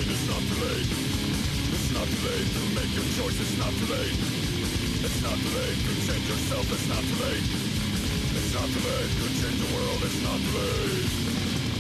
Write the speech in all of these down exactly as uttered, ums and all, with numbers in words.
late, it's not too late. It's not too late to make your choice, it's not too late. It's not too late to change yourself, it's not too late. It's not too late to change the world, it's not too late.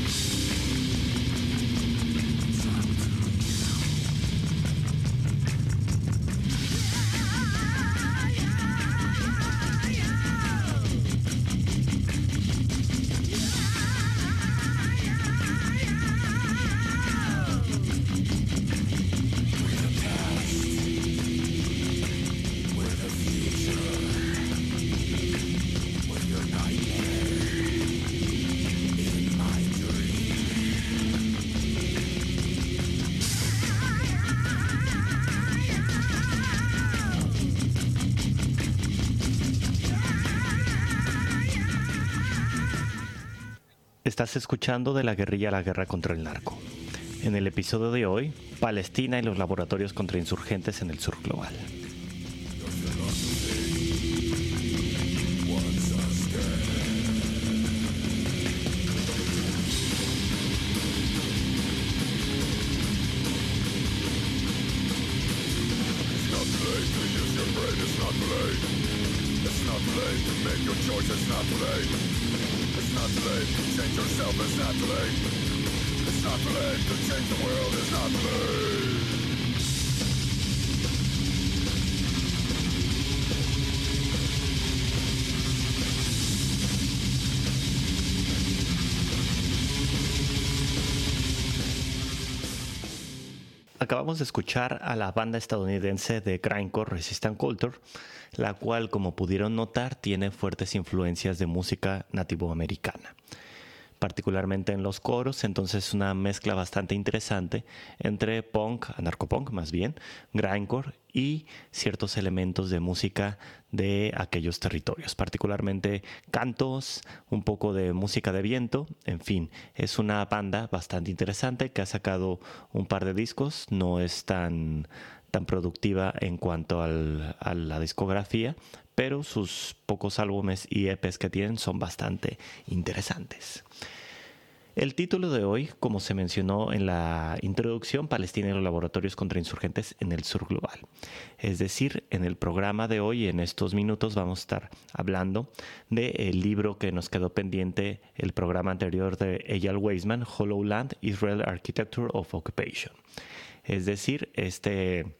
Estás escuchando De la guerrilla a la guerra contra el narco. En el episodio de hoy, Palestina y los laboratorios contrainsurgentes en el sur global. Acabamos de escuchar a la banda estadounidense de grindcore Resistance Culture, la cual, como pudieron notar, tiene fuertes influencias de música nativoamericana, particularmente en los coros. Entonces una mezcla bastante interesante entre punk, anarcopunk más bien, grindcore y ciertos elementos de música de aquellos territorios, particularmente cantos, un poco de música de viento. En fin, es una banda bastante interesante que ha sacado un par de discos. No es tan, tan productiva en cuanto al, a la discografía, pero sus pocos álbumes y E Pes que tienen son bastante interesantes. El título de hoy, como se mencionó en la introducción, Palestina y los laboratorios contrainsurgentes en el sur global. Es decir, en el programa de hoy, en estos minutos, vamos a estar hablando del libro que nos quedó pendiente el programa anterior de Eyal Weizman, Hollow Land, Israel Architecture of Occupation. Es decir, este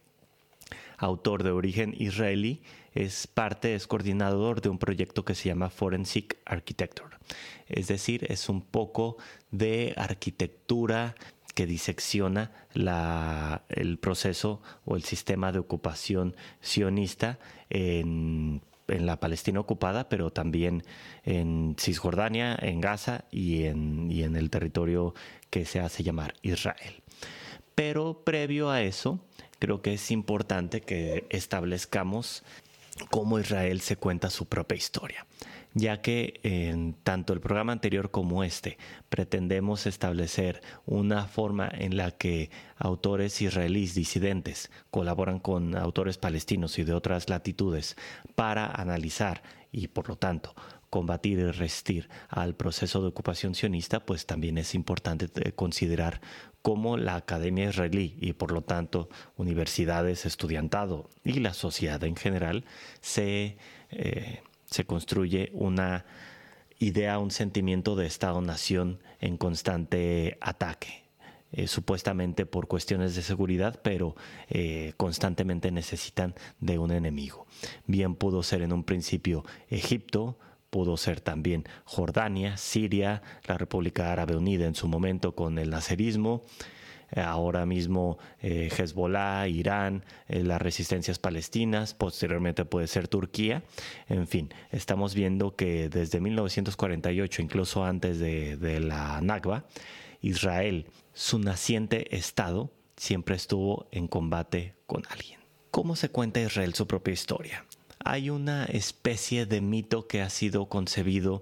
autor de origen israelí es parte, es coordinador de un proyecto que se llama Forensic Architecture. Es decir, es un poco de arquitectura que disecciona la, el proceso o el sistema de ocupación sionista en, en la Palestina ocupada, pero también en Cisjordania, en Gaza y en, y en el territorio que se hace llamar Israel. Pero previo a eso, creo que es importante que establezcamos cómo Israel se cuenta su propia historia, ya que en tanto el programa anterior como este pretendemos establecer una forma en la que autores israelíes disidentes colaboran con autores palestinos y de otras latitudes para analizar y por lo tanto combatir y resistir al proceso de ocupación sionista, pues también es importante considerar cómo la academia israelí y por lo tanto universidades, estudiantado y la sociedad en general se, eh, se construye una idea, un sentimiento de Estado-nación en constante ataque. Eh, supuestamente por cuestiones de seguridad, pero eh, constantemente necesitan de un enemigo. Bien pudo ser en un principio Egipto, pudo ser también Jordania, Siria, la República Árabe Unida en su momento con el nacerismo, eh, ahora mismo eh, Hezbollah, Irán, eh, las resistencias palestinas, posteriormente puede ser Turquía. En fin, estamos viendo que desde mil novecientos cuarenta y ocho, incluso antes de, de la Nakba, Israel, su naciente Estado, siempre estuvo en combate con alguien. ¿Cómo se cuenta Israel su propia historia? Hay una especie de mito que ha sido concebido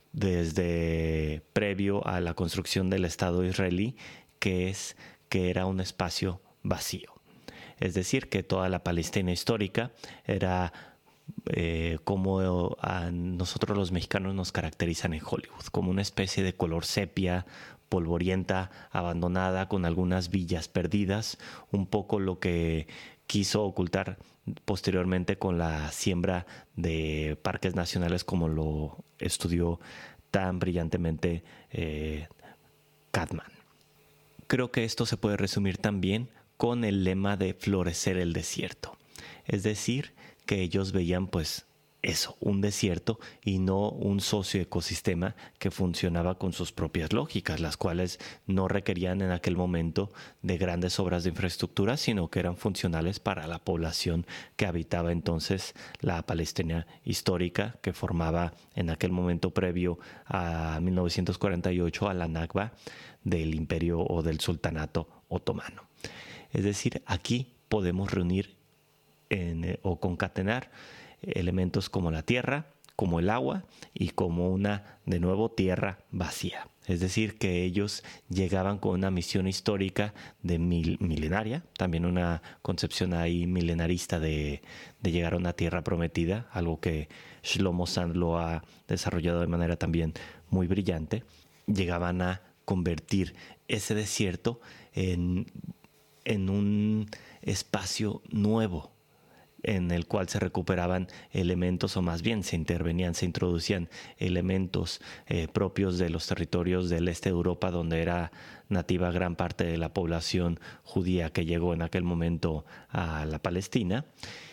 desde previo a la construcción del Estado israelí, que es que era un espacio vacío. Es decir, que toda la Palestina histórica era eh, como a nosotros los mexicanos nos caracterizan en Hollywood, como una especie de color sepia, polvorienta, abandonada, con algunas villas perdidas, un poco lo que quiso ocultar posteriormente con la siembra de parques nacionales, como lo estudió tan brillantemente eh, Catman. Creo que esto se puede resumir también con el lema de florecer el desierto. Es decir, que ellos veían pues eso, un desierto y no un socioecosistema que funcionaba con sus propias lógicas, las cuales no requerían en aquel momento de grandes obras de infraestructura, sino que eran funcionales para la población que habitaba entonces la Palestina histórica, que formaba en aquel momento previo a mil novecientos cuarenta y ocho a la Nakba del Imperio o del Sultanato Otomano. Es decir, aquí podemos reunir en, o concatenar elementos como la tierra, como el agua y como una, de nuevo, tierra vacía. Es decir, que ellos llegaban con una misión histórica de mil, milenaria, también una concepción ahí milenarista de, de llegar a una tierra prometida, algo que Shlomo Sand lo ha desarrollado de manera también muy brillante. Llegaban a convertir ese desierto en, en un espacio nuevo, en el cual se recuperaban elementos, o más bien se intervenían, se introducían elementos eh, propios de los territorios del este de Europa, donde era nativa gran parte de la población judía que llegó en aquel momento a la Palestina.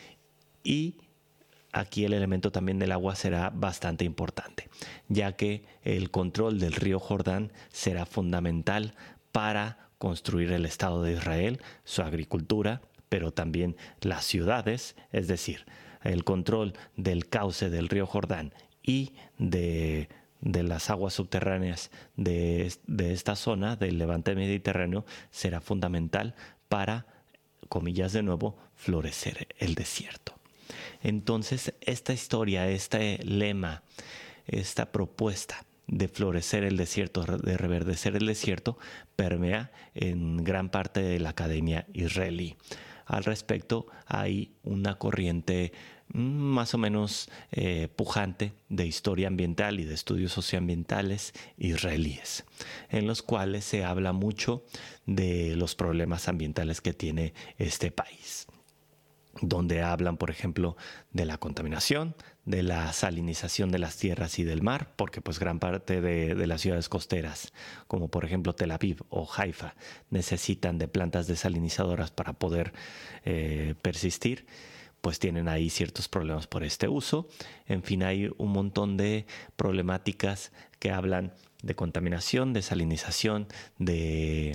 Y aquí el elemento también del agua será bastante importante, ya que el control del río Jordán será fundamental para construir el Estado de Israel, su agricultura, pero también las ciudades, es decir, el control del cauce del río Jordán y de, de las aguas subterráneas de, de esta zona del levante mediterráneo será fundamental para, comillas de nuevo, florecer el desierto. Entonces, esta historia, este lema, esta propuesta de florecer el desierto, de reverdecer el desierto, permea en gran parte de la academia israelí. Al respecto, hay una corriente más o menos eh, pujante de historia ambiental y de estudios socioambientales israelíes, en los cuales se habla mucho de los problemas ambientales que tiene este país, donde hablan, por ejemplo, de la contaminación, de la salinización de las tierras y del mar, porque pues gran parte de, de las ciudades costeras, como por ejemplo Tel Aviv o Haifa, necesitan de plantas desalinizadoras para poder eh, persistir, pues tienen ahí ciertos problemas por este uso. En fin, hay un montón de problemáticas que hablan de contaminación, de salinización, de,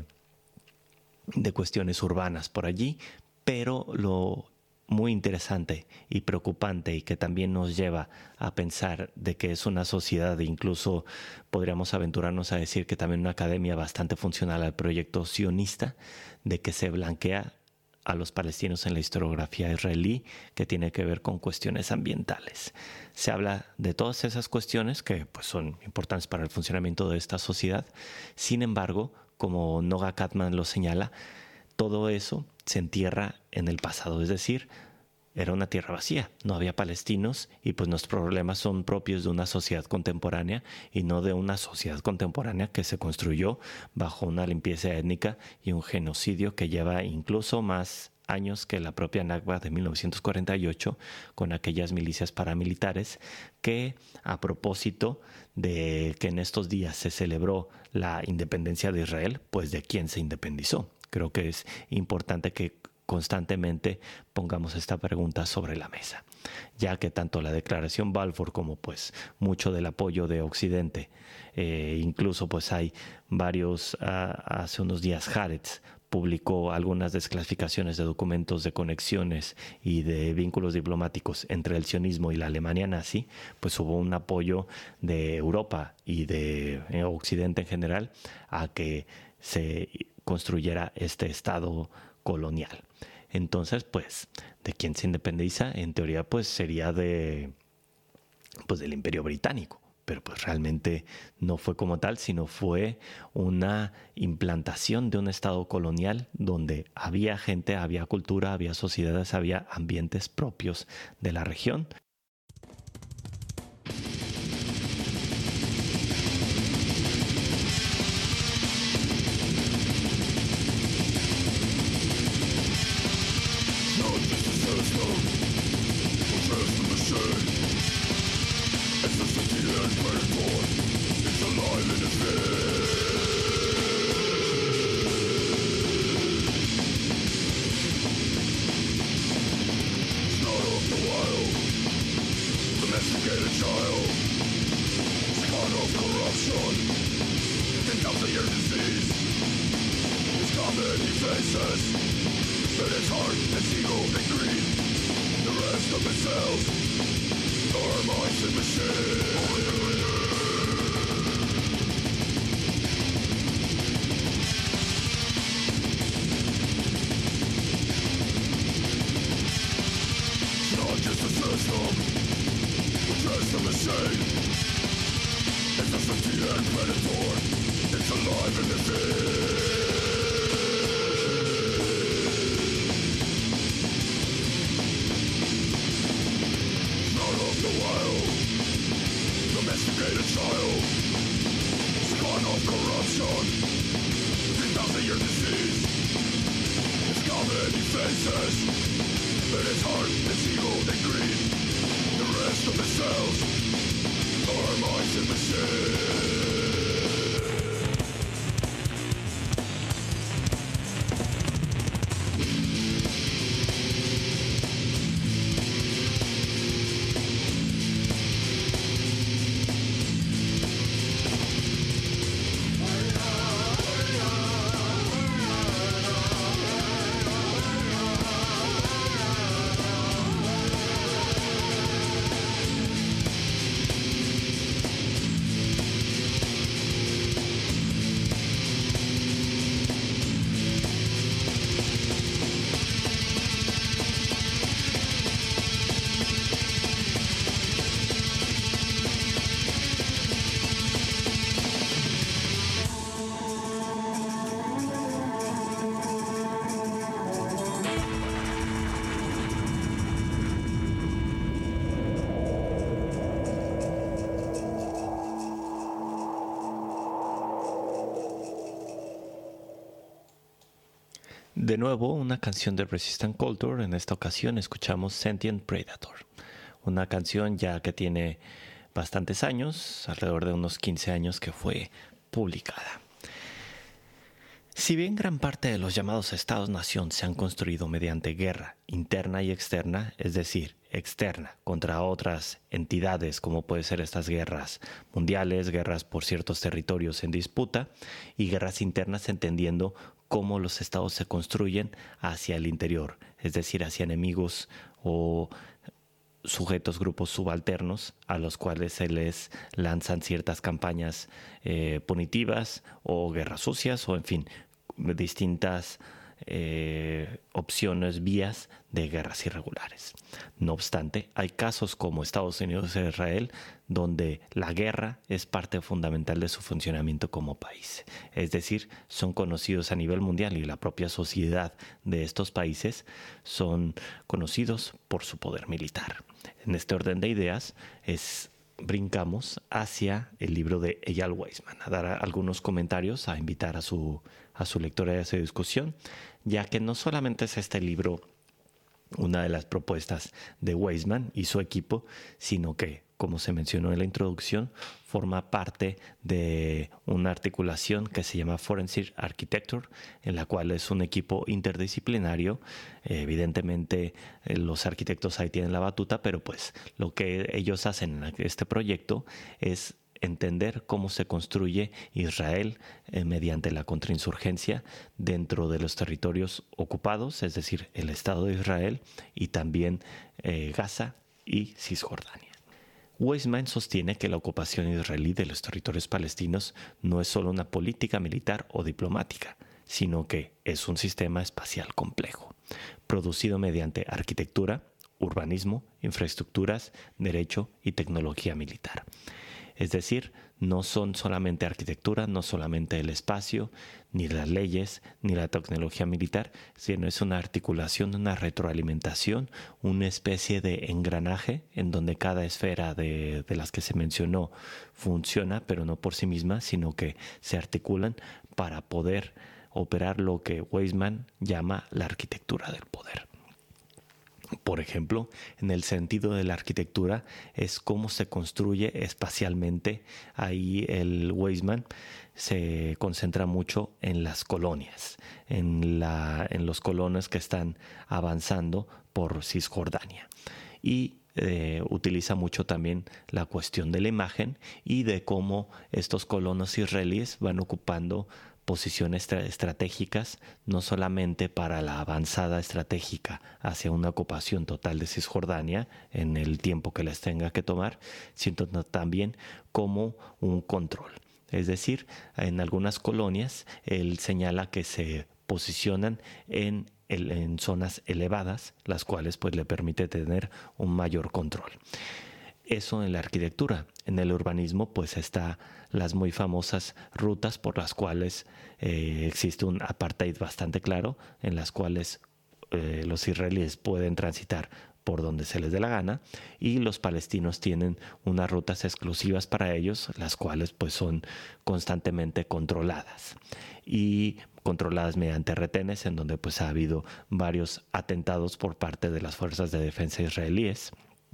de cuestiones urbanas por allí, pero lo muy interesante y preocupante, y que también nos lleva a pensar de que es una sociedad, e incluso podríamos aventurarnos a decir que también una academia bastante funcional al proyecto sionista, de que se blanquea a los palestinos en la historiografía israelí, que tiene que ver con cuestiones ambientales. Se habla de todas esas cuestiones que pues, son importantes para el funcionamiento de esta sociedad. Sin embargo, como Noga Catman lo señala, todo eso se entierra en el pasado, es decir, era una tierra vacía, no había palestinos, y pues los problemas son propios de una sociedad contemporánea y no de una sociedad contemporánea que se construyó bajo una limpieza étnica y un genocidio que lleva incluso más años que la propia Nakba de mil novecientos cuarenta y ocho, con aquellas milicias paramilitares que, a propósito de que en estos días se celebró la independencia de Israel, pues de quién se independizó. Creo que es importante que constantemente pongamos esta pregunta sobre la mesa, ya que tanto la declaración Balfour como pues mucho del apoyo de Occidente, eh, incluso pues hay varios, uh, hace unos días Haaretz publicó algunas desclasificaciones de documentos de conexiones y de vínculos diplomáticos entre el sionismo y la Alemania nazi, pues hubo un apoyo de Europa y de eh, Occidente en general a que se construyera este Estado colonial. Entonces, pues, ¿de quién se independiza? En teoría, pues, sería de, pues, del Imperio Británico. Pero pues realmente no fue como tal, sino fue una implantación de un Estado colonial donde había gente, había cultura, había sociedades, había ambientes propios de la región. child, spawn of corruption, ten thousand year disease. Its comedy faces, but its heart, its ego, and greed. The rest of its cells are minds and machines. Just a machine. It's a sentient predator. It's alive in the sea. Not of the wild, domesticated child, spawn of corruption, ten thousand year disease. Its comedy faces, but its heart, its ego, and greed. The rest of the cells are minds and machines. De nuevo, una canción de Resistant Culture. En esta ocasión escuchamos Sentient Predator, una canción ya que tiene bastantes años, alrededor de unos quince años que fue publicada. Si bien gran parte de los llamados Estados-nación se han construido mediante guerra interna y externa, es decir, externa contra otras entidades, como puede ser estas guerras mundiales, guerras por ciertos territorios en disputa, y guerras internas entendiendo cómo los estados se construyen hacia el interior, es decir, hacia enemigos o sujetos, grupos subalternos a los cuales se les lanzan ciertas campañas eh, punitivas o guerras sucias o en fin, distintas eh, opciones, vías de guerras irregulares. No obstante, hay casos como Estados Unidos e Israel donde la guerra es parte fundamental de su funcionamiento como país. Es decir, son conocidos a nivel mundial y la propia sociedad de estos países son conocidos por su poder militar. En este orden de ideas es brincamos hacia el libro de Eyal Weizman, a dar algunos comentarios, a invitar a su, a su lectora a esa discusión, ya que no solamente es este libro una de las propuestas de Weizman y su equipo, sino que, como se mencionó en la introducción, forma parte de una articulación que se llama Forensic Architecture, en la cual es un equipo interdisciplinario. Eh, evidentemente, eh, los arquitectos ahí tienen la batuta, pero pues lo que ellos hacen en este proyecto es entender cómo se construye Israel eh, mediante la contrainsurgencia dentro de los territorios ocupados, es decir, el Estado de Israel y también eh, Gaza y Cisjordania. Weizman sostiene que la ocupación israelí de los territorios palestinos no es solo una política militar o diplomática, sino que es un sistema espacial complejo, producido mediante arquitectura, urbanismo, infraestructuras, derecho y tecnología militar. Es decir, no son solamente arquitectura, no solamente el espacio, ni las leyes, ni la tecnología militar, sino es una articulación, una retroalimentación, una especie de engranaje en donde cada esfera de, de las que se mencionó funciona, pero no por sí misma, sino que se articulan para poder operar lo que Weizman llama la arquitectura del poder. Por ejemplo, en el sentido de la arquitectura es cómo se construye espacialmente. Ahí el Weizman se concentra mucho en las colonias, en, la, en los colonos que están avanzando por Cisjordania. Y eh, utiliza mucho también la cuestión de la imagen y de cómo estos colonos israelíes van ocupando posiciones estratégicas, no solamente para la avanzada estratégica hacia una ocupación total de Cisjordania en el tiempo que les tenga que tomar, sino también como un control. Es decir, en algunas colonias él señala que se posicionan en, el, en zonas elevadas, las cuales pues le permite tener un mayor control. Eso en la arquitectura. En el urbanismo pues está las muy famosas rutas por las cuales eh, existe un apartheid bastante claro, en las cuales eh, los israelíes pueden transitar por donde se les dé la gana y los palestinos tienen unas rutas exclusivas para ellos, las cuales pues son constantemente controladas y controladas mediante retenes, en donde pues ha habido varios atentados por parte de las fuerzas de defensa israelíes.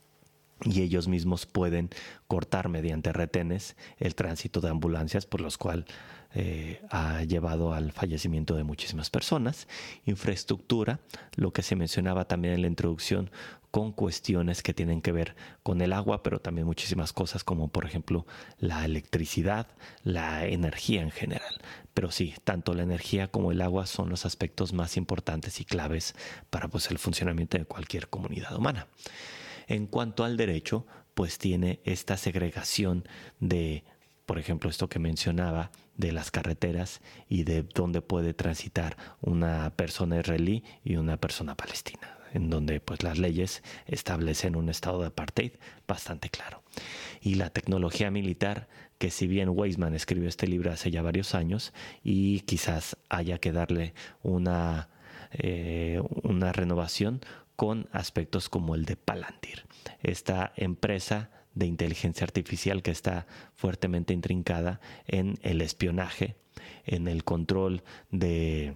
Y ellos mismos pueden cortar mediante retenes el tránsito de ambulancias, por los cuales eh, ha llevado al fallecimiento de muchísimas personas. Infraestructura, lo que se mencionaba también en la introducción, con cuestiones que tienen que ver con el agua, pero también muchísimas cosas como por ejemplo la electricidad, la energía en general. Pero sí, tanto la energía como el agua son los aspectos más importantes y claves para pues, el funcionamiento de cualquier comunidad humana. En cuanto al derecho, pues tiene esta segregación de, por ejemplo, esto que mencionaba, de las carreteras y de dónde puede transitar una persona israelí y una persona palestina, en donde pues las leyes establecen un estado de apartheid bastante claro. Y la tecnología militar, que si bien Weizmann escribió este libro hace ya varios años y quizás haya que darle una, eh, una renovación, con aspectos como el de Palantir, esta empresa de inteligencia artificial que está fuertemente intrincada en el espionaje, en el control de,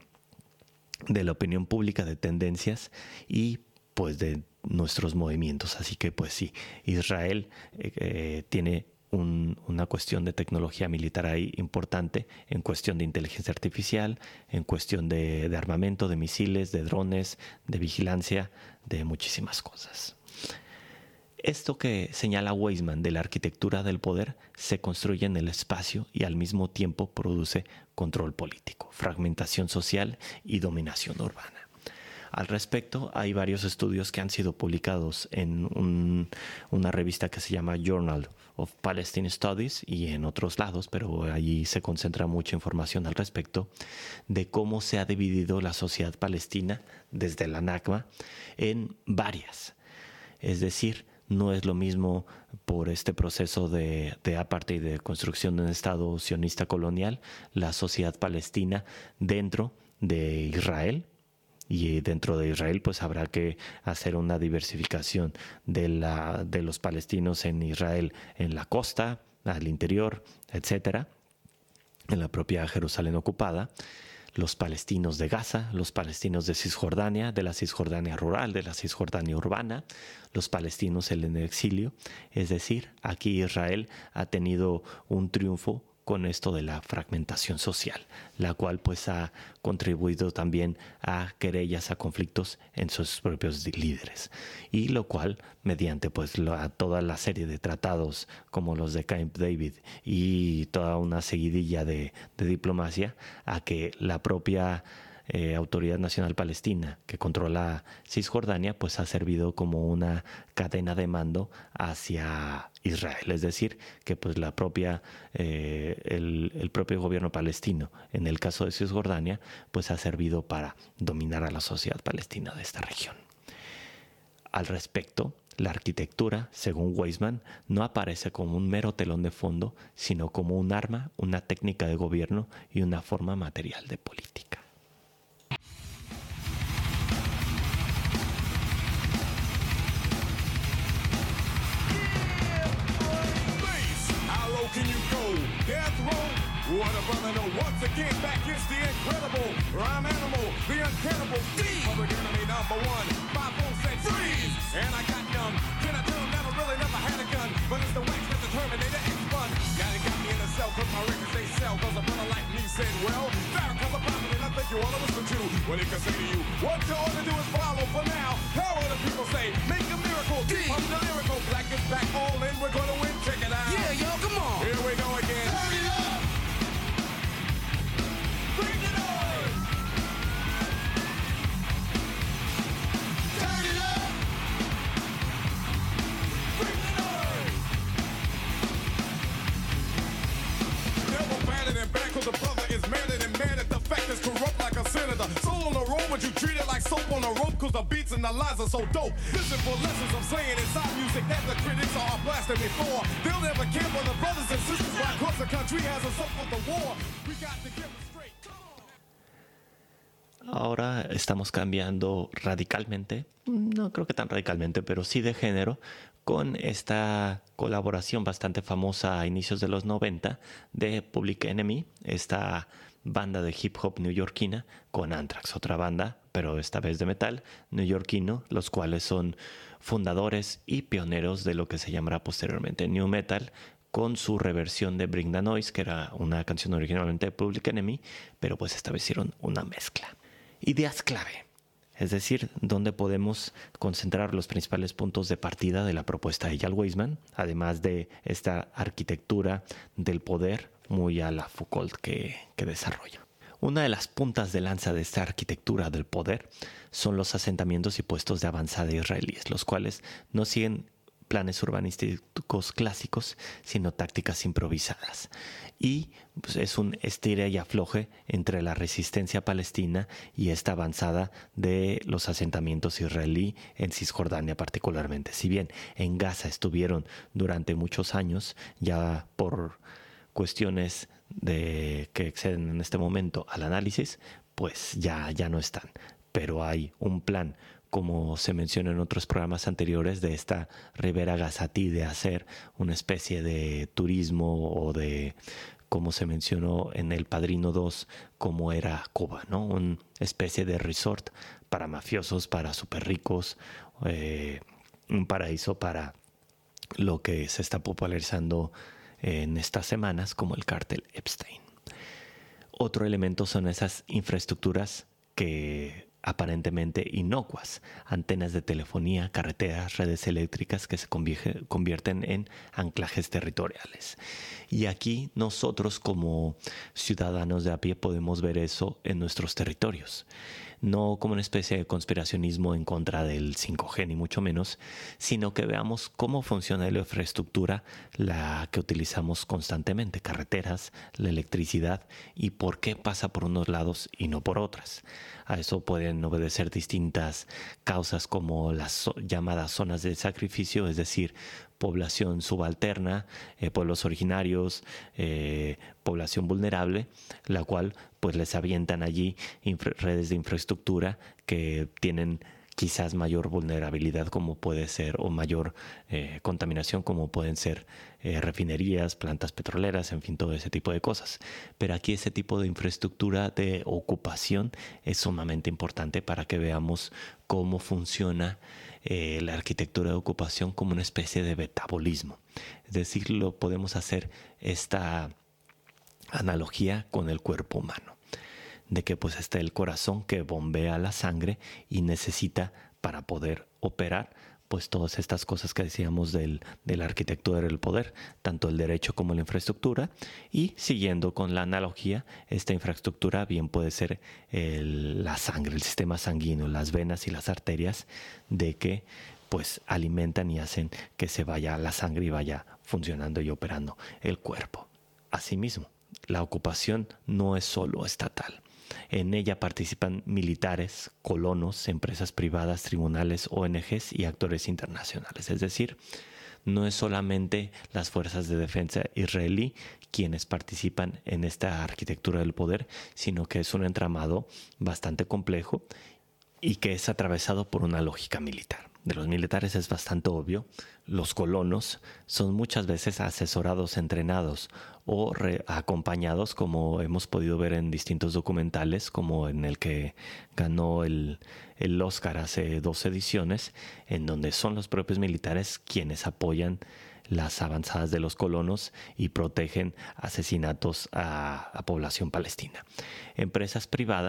de la opinión pública, de tendencias y pues de nuestros movimientos. Así que pues sí, Israel eh, eh, tiene Un, una cuestión de tecnología militar ahí importante, en cuestión de inteligencia artificial, en cuestión de, de armamento, de misiles, de drones, de vigilancia, de muchísimas cosas. Esto que señala Weizmann de la arquitectura del poder se construye en el espacio y al mismo tiempo produce control político, fragmentación social y dominación urbana. Al respecto, hay varios estudios que han sido publicados en un, una revista que se llama Journal of Palestine Studies y en otros lados, pero allí se concentra mucha información al respecto de cómo se ha dividido la sociedad palestina desde la Nakba en varias. Es decir, no es lo mismo por este proceso de, de apartheid y de construcción de un Estado sionista colonial, la sociedad palestina dentro de Israel. Y dentro de Israel pues habrá que hacer una diversificación de, la, de los palestinos en Israel, en la costa, al interior, etcétera, en la propia Jerusalén ocupada, los palestinos de Gaza, los palestinos de Cisjordania, de la Cisjordania rural, de la Cisjordania urbana, los palestinos en el exilio. Es decir, aquí Israel ha tenido un triunfo con esto de la fragmentación social, la cual pues ha contribuido también a querellas, a conflictos en sus propios líderes, y lo cual mediante pues la, toda la serie de tratados como los de Camp David y toda una seguidilla de, de diplomacia, a que la propia Eh, Autoridad Nacional Palestina, que controla Cisjordania, pues ha servido como una cadena de mando hacia Israel. Es decir, que pues la propia, eh, el, el propio gobierno palestino, en el caso de Cisjordania, pues ha servido para dominar a la sociedad palestina de esta región. Al respecto, la arquitectura, según Weizmann, no aparece como un mero telón de fondo, sino como un arma, una técnica de gobierno y una forma material de política. What a brother, no, once again, back is the incredible rhyme animal, the uncannibal thief, public enemy number one, five bones said freeze, and I got numb, can I tell him never really never had a gun, but it's the wax that the Terminator X-Fun, got it got me in a cell, cause my records they sell, cause a brother like me said, well, Farrakhan's a prophet and I think you ought to listen to, what he can say to you, what you ought to do is follow for now, how will the people say, make a miracle, deep, I'm the lyrical. Back all in, we're gonna win, check it out. Yeah, yo, come on. Here we go again. Turn it up. Bring the noise. Turn it up. Bring the noise. Never batted and back, cause the brother is madder than mad at the fact that's corrupt like a senator. Soul on the road, but you treat it like soap on a rope, cause the beats and the lines are so dope. Listen for lessons I'm saying inside music that the critics are blasting me for. They'll never care for the brothers and sisters why cause the country has us up with the war. We got to get them straight. Ahora estamos cambiando radicalmente, no creo que tan radicalmente, pero sí de género, con esta colaboración bastante famosa a inicios de los noventa de Public Enemy, esta banda de hip hop neoyorquina, con Anthrax, otra banda, pero esta vez de metal neoyorquino, los cuales son fundadores y pioneros de lo que se llamará posteriormente New Metal, con su reversión de Bring the Noise, que era una canción originalmente de Public Enemy, pero pues esta vez hicieron una mezcla. Ideas clave, es decir, donde podemos concentrar los principales puntos de partida de la propuesta de Eyal Weizman, además de esta arquitectura del poder muy a la Foucault que, que desarrolla. Una de las puntas de lanza de esta arquitectura del poder son los asentamientos y puestos de avanzada israelíes, los cuales no siguen planes urbanísticos clásicos, sino tácticas improvisadas. Y pues, es un estira y afloje entre la resistencia palestina y esta avanzada de los asentamientos israelí en Cisjordania particularmente. Si bien en Gaza estuvieron durante muchos años, ya por cuestiones de que exceden en este momento al análisis, pues ya, ya no están. Pero hay un plan, como se menciona en otros programas anteriores, de esta Ribera Gazatí, de hacer una especie de turismo o de, como se mencionó en El Padrino dos, como era Cuba, ¿no? Una especie de resort para mafiosos, para súper ricos, eh, un paraíso para lo que se está popularizando en estas semanas como el cártel Epstein. Otro elemento son esas infraestructuras que aparentemente inocuas, antenas de telefonía, carreteras, redes eléctricas que se convierten en anclajes territoriales. Y aquí nosotros como ciudadanos de a pie podemos ver eso en nuestros territorios. No como una especie de conspiracionismo en contra del cinco G, ni mucho menos, sino que veamos cómo funciona la infraestructura, la que utilizamos constantemente, carreteras, la electricidad, y por qué pasa por unos lados y no por otras. A eso pueden obedecer distintas causas como las so- llamadas zonas de sacrificio, es decir, población subalterna, eh, pueblos originarios, eh, población vulnerable, la cual pues les avientan allí infra- redes de infraestructura que tienen quizás mayor vulnerabilidad, como puede ser, o mayor eh, contaminación, como pueden ser eh, refinerías, plantas petroleras, en fin, todo ese tipo de cosas. Pero aquí ese tipo de infraestructura de ocupación es sumamente importante para que veamos cómo funciona eh, la arquitectura de ocupación como una especie de metabolismo. Es decir, lo podemos hacer esta analogía con el cuerpo humano, de que pues está el corazón que bombea la sangre y necesita, para poder operar, pues todas estas cosas que decíamos del, de la arquitectura del poder, tanto el derecho como la infraestructura. Y siguiendo con la analogía, esta infraestructura bien puede ser el, la sangre, el sistema sanguíneo, las venas y las arterias, de que pues alimentan y hacen que se vaya la sangre y vaya funcionando y operando el cuerpo. Asimismo, la ocupación no es solo estatal. En ella participan militares, colonos, empresas privadas, tribunales, O N Ges y actores internacionales. Es decir, no es solamente las fuerzas de defensa israelí quienes participan en esta arquitectura del poder, sino que es un entramado bastante complejo y que es atravesado por una lógica militar. De los militares es bastante obvio. Los colonos son muchas veces asesorados, entrenados o re- acompañados, como hemos podido ver en distintos documentales, como en el que ganó el, el Oscar hace dos ediciones, en donde son los propios militares quienes apoyan las avanzadas de los colonos y protegen asesinatos a, a población palestina. Empresas privadas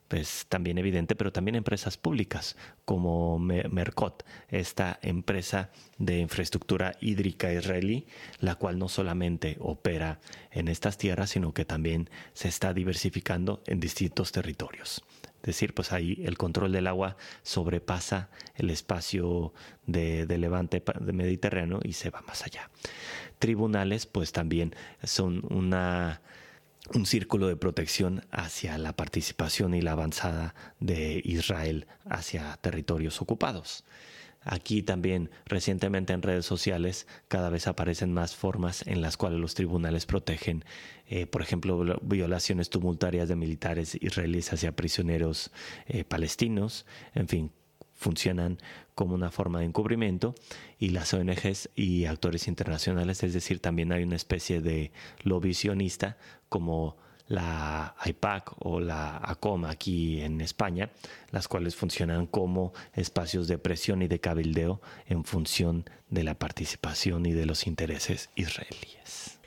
pues también evidente, pero también empresas públicas como Mercot, esta empresa de infraestructura hídrica israelí, la cual no solamente opera en estas tierras, sino que también se está diversificando en distintos territorios. Es decir, pues ahí el control del agua sobrepasa el espacio de, de levante de Mediterráneo y se va más allá. Tribunales, pues también son una... un círculo de protección hacia la participación y la avanzada de Israel hacia territorios ocupados. Aquí también recientemente en redes sociales cada vez aparecen más formas en las cuales los tribunales protegen, eh, por ejemplo, violaciones tumultuarias de militares israelíes hacia prisioneros eh, palestinos, en fin, funcionan como una forma de encubrimiento, y las O N Ges y actores internacionales, es decir, también hay una especie de lobby sionista como la AIPAC o la ACOM aquí en España, las cuales funcionan como espacios de presión y de cabildeo en función de la participación y de los intereses israelíes.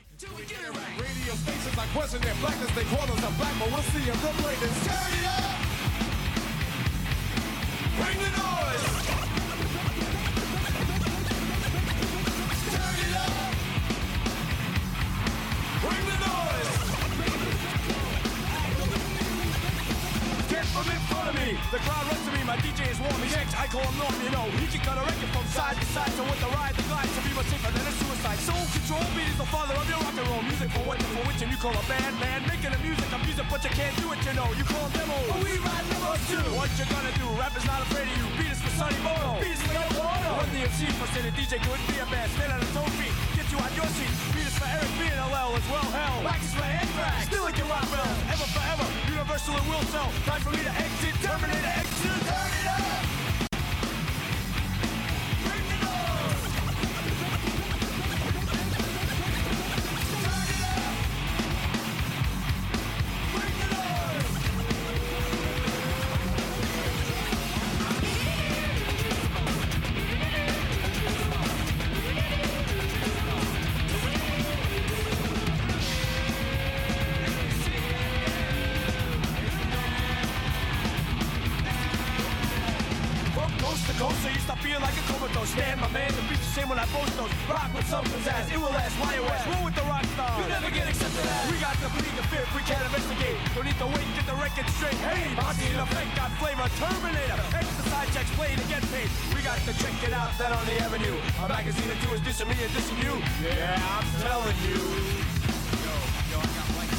Bring the noise! Turn it up! Bring the noise! Get from in front of me, the crowd runs to me, my D J is warm, he's X, I call him Norm, you know. He can cut a record from side to side, so with the ride, the glide, to be much safer than a suicide. Soul control, beat is the father of your rock and roll. Music for what, for which, and you call a band, man. Making the music, I'm music, but you can't do it, you know. You call them demos, but we ride demos too. What you gonna do? Rap is not afraid of you. Beat is for Sonny Bono. Beat is for Yo Bono. When the M C first said a D J couldn't be a band, stand on his own feet, get you on your seat. Beat is for Eric B and L L as well, hell. Wax is for Anthrax, still like your rock bells. Ever forever, universal and will sell. Time for me to exit, Terminator exit. Turn it up! Bring the noise! Turn it up! Bring the noise! Coast, so you stop feeling like a comatose. Stand, my man, the beat's the same when I post those. Rock with some pizzazz, it will last, Wire West. Roll with the rock star, you never get accepted as. We got the plead, the fifth, we can't investigate. Don't need to wait, get the record straight. Hey, Monty in effect, got flavor, Terminator. Exercise checks, play to get paid. We got to check it out, that on the avenue. A magazine or two is dissing me and dissing you. Yeah, I'm telling you. Yo, yo, I got like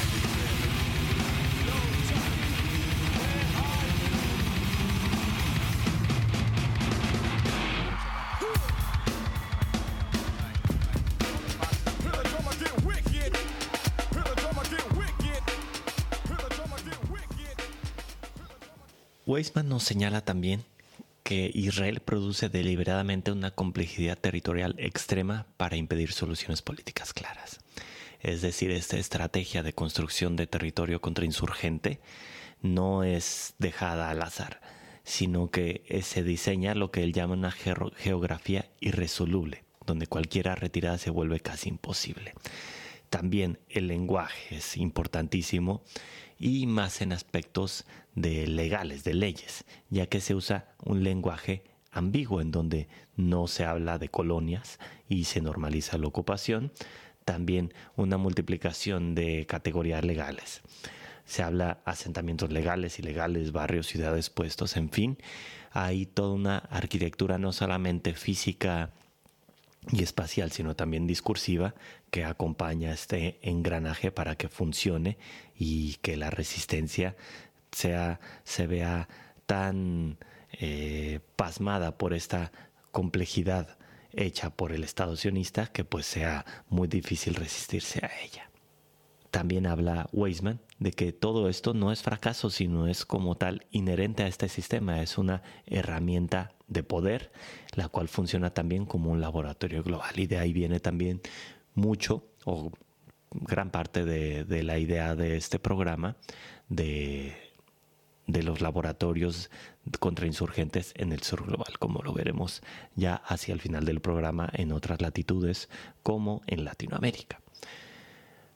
Weizmann nos señala también que Israel produce deliberadamente una complejidad territorial extrema para impedir soluciones políticas claras. Es decir, esta estrategia de construcción de territorio contrainsurgente no es dejada al azar, sino que se diseña lo que él llama una geografía irresoluble, donde cualquier retirada se vuelve casi imposible. También el lenguaje es importantísimo, y más en aspectos de legales, de leyes, ya que se usa un lenguaje ambiguo en donde no se habla de colonias y se normaliza la ocupación. También una multiplicación de categorías legales. Se habla asentamientos legales, ilegales, barrios, ciudades, puestos, en fin. Hay toda una arquitectura no solamente física y espacial, sino también discursiva, que acompaña este engranaje para que funcione y que la resistencia sea, se vea tan eh, pasmada por esta complejidad hecha por el Estado sionista que pues sea muy difícil resistirse a ella. También habla Weizmann de que todo esto no es fracaso, sino es como tal inherente a este sistema, es una herramienta de poder, la cual funciona también como un laboratorio global, y de ahí viene también mucho o gran parte de, de la idea de este programa de, de los laboratorios contrainsurgentes en el sur global, como lo veremos ya hacia el final del programa en otras latitudes como en Latinoamérica.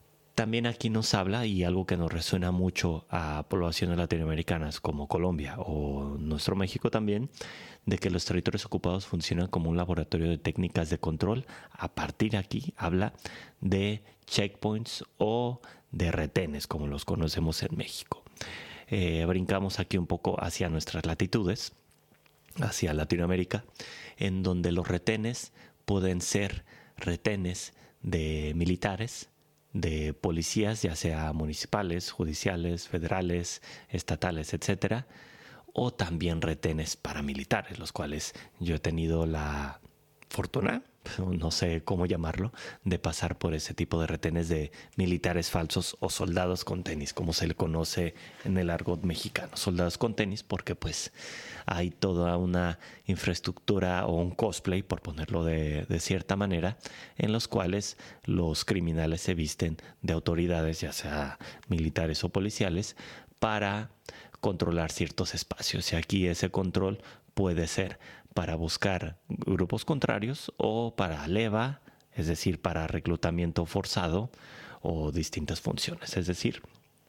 también aquí nos habla, y algo que nos resuena mucho a poblaciones latinoamericanas como Colombia o nuestro México también, de que los territorios ocupados funcionan como un laboratorio de técnicas de control. A partir de aquí habla de checkpoints o de retenes, como los conocemos en México. Eh, brincamos aquí un poco hacia nuestras latitudes, hacia Latinoamérica, en donde los retenes pueden ser retenes de militares, de policías, ya sea municipales, judiciales, federales, estatales, etcétera, o también retenes paramilitares, los cuales yo he tenido la fortuna, no sé cómo llamarlo, de pasar por ese tipo de retenes de militares falsos o soldados con tenis, como se le conoce en el argot mexicano. Soldados con tenis porque pues hay toda una infraestructura o un cosplay, por ponerlo de, de cierta manera, en los cuales los criminales se visten de autoridades, ya sea militares o policiales, para controlar ciertos espacios. Y aquí ese control puede ser para buscar grupos contrarios o para leva, es decir, para reclutamiento forzado o distintas funciones. Es decir,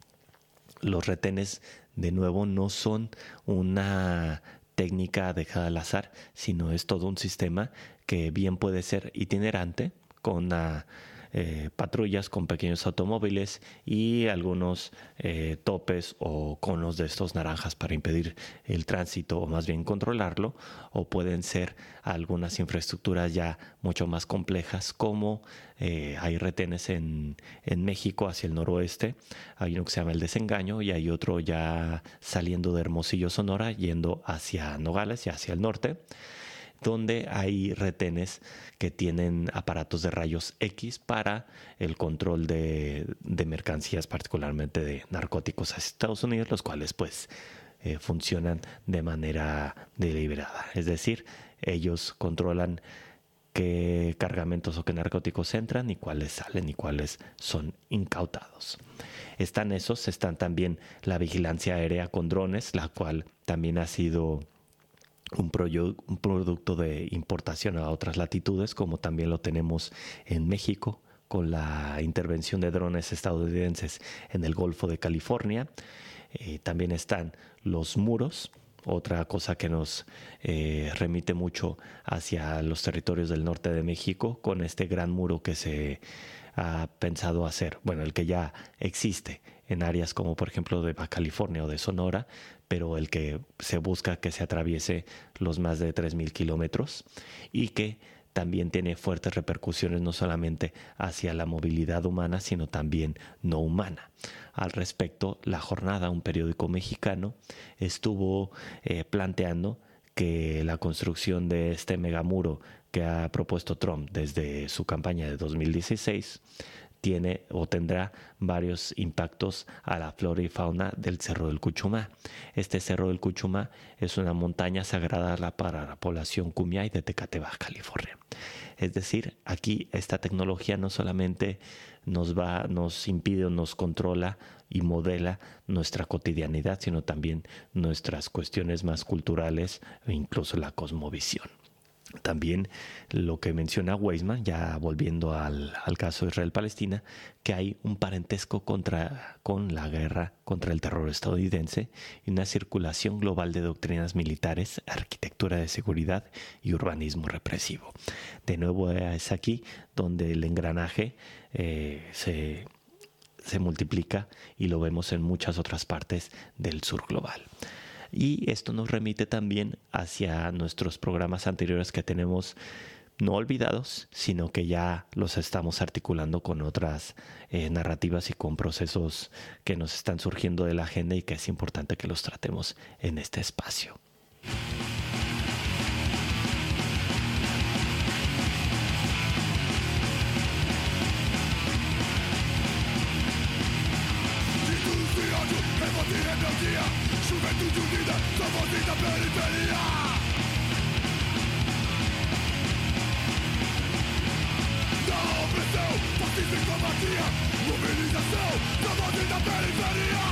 los retenes, de nuevo, no son una técnica dejada al azar, sino es todo un sistema que bien puede ser itinerante, con una Eh, patrullas con pequeños automóviles y algunos eh, topes o conos de estos naranjas para impedir el tránsito o más bien controlarlo, o pueden ser algunas infraestructuras ya mucho más complejas, como eh, hay retenes en, en México hacia el noroeste. Hay uno que se llama El Desengaño y hay otro ya saliendo de Hermosillo, Sonora, yendo hacia Nogales y hacia el norte, donde hay retenes que tienen aparatos de rayos X para el control de, de mercancías, particularmente de narcóticos hacia Estados Unidos, los cuales pues eh, funcionan de manera deliberada. Es decir, ellos controlan qué cargamentos o qué narcóticos entran y cuáles salen y cuáles son incautados. Están esos, están también la vigilancia aérea con drones, la cual también ha sido Un, proyo- un producto de importación a otras latitudes, como también lo tenemos en México con la intervención de drones estadounidenses en el Golfo de California. Eh, también están los muros, otra cosa que nos eh, remite mucho hacia los territorios del norte de México, con este gran muro que se ha pensado hacer, bueno, el que ya existe en áreas como por ejemplo de Baja California o de Sonora, pero el que se busca que se atraviese los más de tres mil kilómetros y que también tiene fuertes repercusiones no solamente hacia la movilidad humana, sino también no humana. Al respecto, La Jornada, un periódico mexicano, estuvo eh, planteando que la construcción de este megamuro que ha propuesto Trump desde su campaña de dos mil dieciséis tiene o tendrá varios impactos a la flora y fauna del Cerro del Cuchumá. Este Cerro del Cuchumá es una montaña sagrada para la población Kumeyaay de Tecate, Baja California. Es decir, aquí esta tecnología no solamente nos va, nos impide o nos controla y modela nuestra cotidianidad, sino también nuestras cuestiones más culturales e incluso la cosmovisión. También lo que menciona Weisman, ya volviendo al, al caso de Israel-Palestina, que hay un parentesco contra, con la guerra contra el terror estadounidense y una circulación global de doctrinas militares, arquitectura de seguridad y urbanismo represivo. De nuevo es aquí donde el engranaje eh, se, se multiplica y lo vemos en muchas otras partes del sur global. Y esto nos remite también hacia nuestros programas anteriores que tenemos no olvidados, sino que ya los estamos articulando con otras eh, narrativas y con procesos que nos están surgiendo de la agenda y que es importante que los tratemos en este espacio. Juventude unida, somos de la periferia. Da opressão, fascismo e combate, mobilização, somos de la periferia.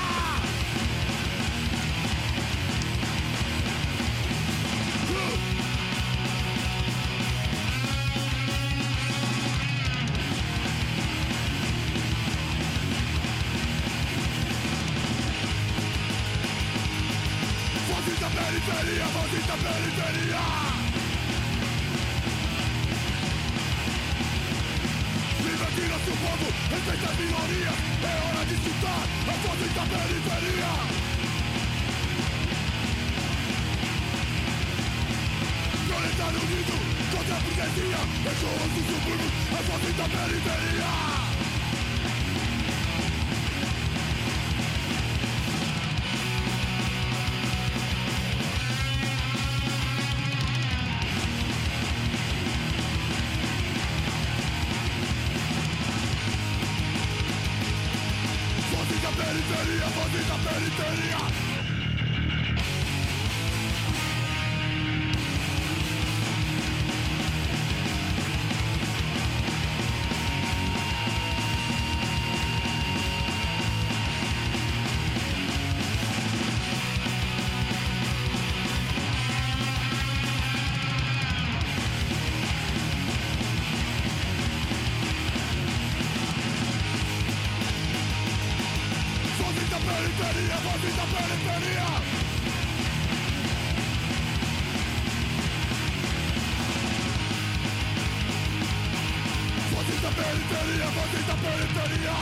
periferia, fascista periferia. Libertino su povo, entre estas minorías, es hora de insultar a fascista periferia. Proletario unido contra la burguesía, en todos sus suburbios, a fascista periferia. Periferia, fascista periferia. Periferia, fascista periferia. Fascista periferia, fascista periferia.